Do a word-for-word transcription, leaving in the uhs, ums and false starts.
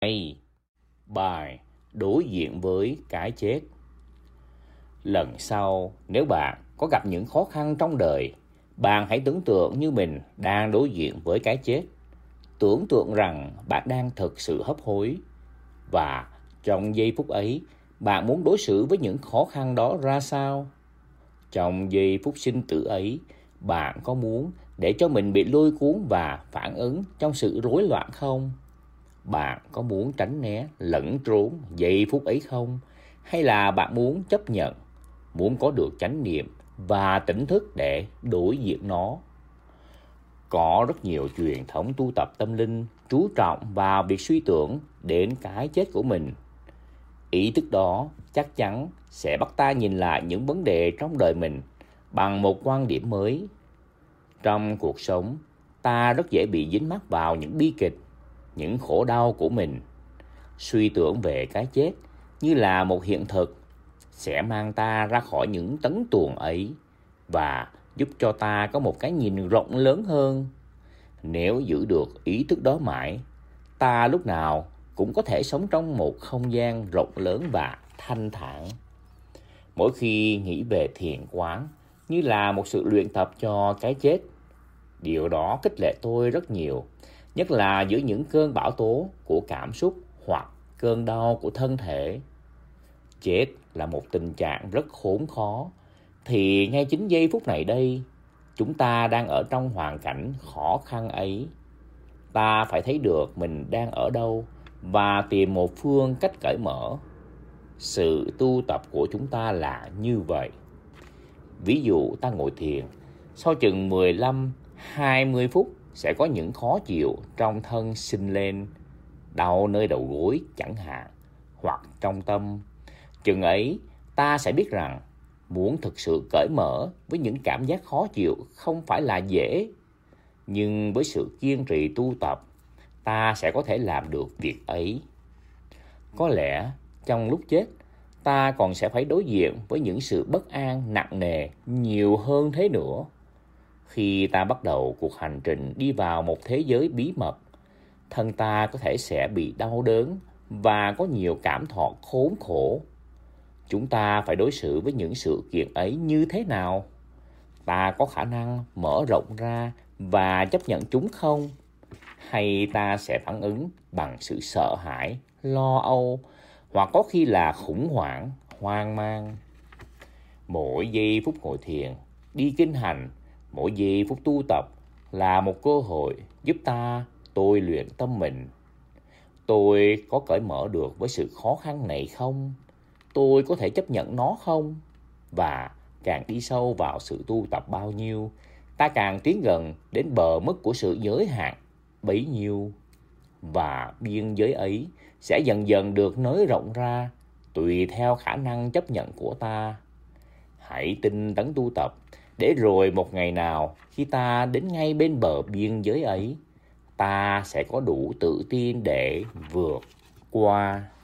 Hay bài đối diện với cái chết. Lần sau, nếu bạn có gặp những khó khăn trong đời, bạn hãy tưởng tượng như mình đang đối diện với cái chết. Tưởng tượng rằng bạn đang thực sự hấp hối. Và trong giây phút ấy, bạn muốn đối xử với những khó khăn đó ra sao? Trong giây phút sinh tử ấy, bạn có muốn để cho mình bị lôi cuốn và phản ứng trong sự rối loạn không? Bạn có muốn tránh né, lẩn trốn giây phút ấy không? Hay là bạn muốn chấp nhận, muốn có được chánh niệm và tỉnh thức để đối diện nó? Có rất nhiều truyền thống tu tập tâm linh chú trọng vào việc suy tưởng đến cái chết của mình. Ý thức đó chắc chắn sẽ bắt ta nhìn lại những vấn đề trong đời mình bằng một quan điểm mới. Trong cuộc sống, ta rất dễ bị dính mắc vào những bi kịch, những khổ đau của mình. Suy tưởng về cái chết như là một hiện thực sẽ mang ta ra khỏi những tấn tuồng ấy và giúp cho ta có một cái nhìn rộng lớn hơn. Nếu giữ được ý thức đó mãi, ta lúc nào cũng có thể sống trong một không gian rộng lớn và thanh thản. Mỗi khi nghĩ về thiền quán như là một sự luyện tập cho cái chết, điều đó khích lệ tôi rất nhiều, nhất là giữa những cơn bão tố của cảm xúc hoặc cơn đau của thân thể. Chết là một tình trạng rất khốn khó, thì ngay chính giây phút này đây, chúng ta đang ở trong hoàn cảnh khó khăn ấy. Ta phải thấy được mình đang ở đâu và tìm một phương cách cởi mở. Sự tu tập của chúng ta là như vậy. Ví dụ ta ngồi thiền, sau chừng mười lăm hai mươi phút sẽ có những khó chịu trong thân sinh lên, đau nơi đầu gối chẳng hạn, hoặc trong tâm. Chừng ấy, ta sẽ biết rằng muốn thực sự cởi mở với những cảm giác khó chịu không phải là dễ. Nhưng với sự kiên trì tu tập, ta sẽ có thể làm được việc ấy. Có lẽ trong lúc chết, ta còn sẽ phải đối diện với những sự bất an nặng nề nhiều hơn thế nữa. Khi ta bắt đầu cuộc hành trình đi vào một thế giới bí mật, thân ta có thể sẽ bị đau đớn và có nhiều cảm thọ khốn khổ. Chúng ta phải đối xử với những sự kiện ấy như thế nào? Ta có khả năng mở rộng ra và chấp nhận chúng không? Hay ta sẽ phản ứng bằng sự sợ hãi, lo âu, hoặc có khi là khủng hoảng, hoang mang? Mỗi giây phút ngồi thiền, đi kinh hành, mỗi giây phút tu tập là một cơ hội giúp ta tôi luyện tâm mình. Tôi có cởi mở được với sự khó khăn này không? Tôi có thể chấp nhận nó không? Và càng đi sâu vào sự tu tập bao nhiêu, ta càng tiến gần đến bờ mức của sự giới hạn bấy nhiêu. Và biên giới ấy sẽ dần dần được nới rộng ra tùy theo khả năng chấp nhận của ta. Hãy tinh tấn tu tập, để rồi một ngày nào khi ta đến ngay bên bờ biên giới ấy, ta sẽ có đủ tự tin để vượt qua.